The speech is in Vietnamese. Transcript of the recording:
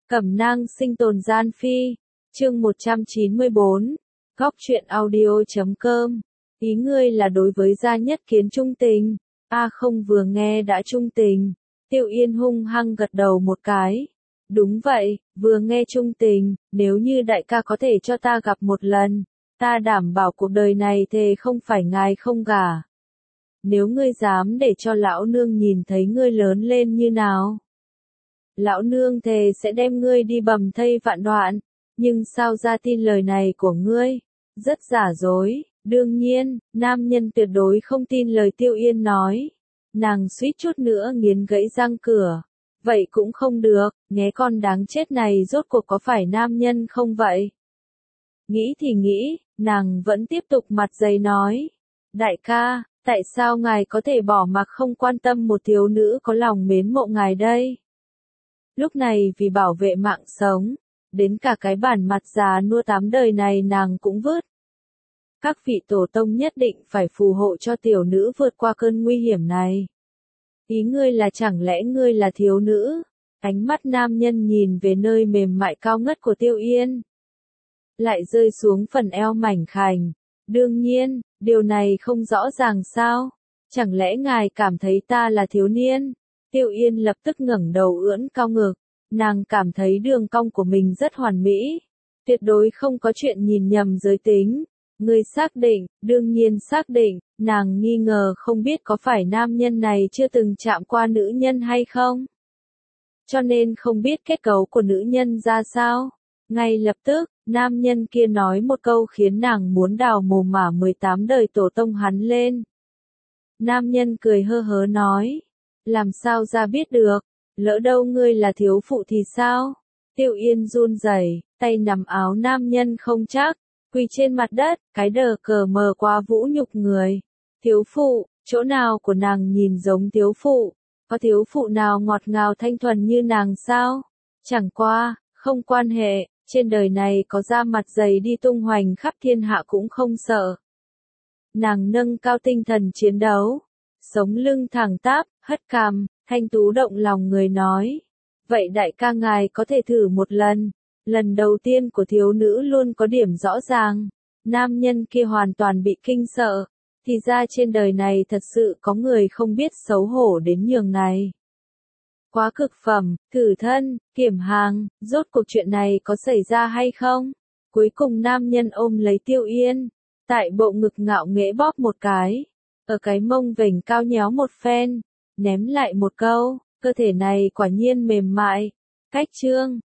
Cẩm nang sinh tồn gian phi. Chương 194. Góc truyện audio.com. Ý ngươi là đối với Gia Nhất Kiến trung tình. Không vừa nghe đã trung tình. Tiêu Yên hung hăng gật đầu một cái. Đúng vậy, vừa nghe trung tình, nếu như đại ca có thể cho ta gặp một lần, ta đảm bảo cuộc đời này thề không phải ngài không gả. Nếu ngươi dám để cho lão nương nhìn thấy ngươi lớn lên như nào, lão nương thề sẽ đem ngươi đi bầm thây vạn đoạn. Nhưng sao ra tin lời này của ngươi? Rất giả dối. Đương nhiên, nam nhân tuyệt đối không tin lời Tiêu Yên nói. Nàng suýt chút nữa nghiến gãy răng cửa. Vậy cũng không được, nghe con đáng chết này rốt cuộc có phải nam nhân không vậy? Nghĩ thì nghĩ, nàng vẫn tiếp tục mặt dày nói. Đại ca, tại sao ngài có thể bỏ mặc không quan tâm một thiếu nữ có lòng mến mộ ngài đây? Lúc này vì bảo vệ mạng sống, đến cả cái bản mặt già nua 8 đời này nàng cũng vứt. Các vị tổ tông nhất định phải phù hộ cho tiểu nữ vượt qua cơn nguy hiểm này. Ý ngươi là chẳng lẽ ngươi là thiếu nữ? Ánh mắt nam nhân nhìn về nơi mềm mại cao ngất của Tiêu Yên, lại rơi xuống phần eo mảnh khảnh. Đương nhiên, điều này không rõ ràng sao? Chẳng lẽ ngài cảm thấy ta là thiếu niên? Tiêu Yên lập tức ngẩng đầu ưỡn cao ngực. Nàng cảm thấy đường cong của mình rất hoàn mỹ. Tuyệt đối không có chuyện nhìn nhầm giới tính. Ngươi xác định? Đương nhiên xác định. Nàng nghi ngờ không biết có phải nam nhân này chưa từng chạm qua nữ nhân hay không. Cho nên không biết kết cấu của nữ nhân ra sao. Ngay lập tức, nam nhân kia nói một câu khiến nàng muốn đào mồm mả 18 đời tổ tông hắn lên. Nam nhân cười hơ hớ nói. Làm sao ra biết được? Lỡ đâu ngươi là thiếu phụ thì sao? Tiêu Yên run rẩy, tay nắm áo nam nhân không chắc, quỳ trên mặt đất, cái đờ cờ mờ quá vũ nhục người. Thiếu phụ, chỗ nào của nàng nhìn giống thiếu phụ? Có thiếu phụ nào ngọt ngào thanh thuần như nàng sao? Chẳng qua, không quan hệ, trên đời này có da mặt dày đi tung hoành khắp thiên hạ cũng không sợ. Nàng nâng cao tinh thần chiến đấu, sống lưng thẳng tắp, hất cằm, thanh tú động lòng người nói. Vậy đại ca ngài có thể thử một lần. Lần đầu tiên của thiếu nữ luôn có điểm rõ ràng. Nam nhân kia hoàn toàn bị kinh sợ. Thì ra trên đời này thật sự có người không biết xấu hổ đến nhường này. Quá cực phẩm, thử thân, kiểm hàng, rốt cuộc chuyện này có xảy ra hay không? Cuối cùng nam nhân ôm lấy Tiêu Yên, tại bộ ngực ngạo nghễ bóp một cái, ở cái mông vểnh cao nhéo một phen, ném lại một câu, cơ thể này quả nhiên mềm mại. Cách chương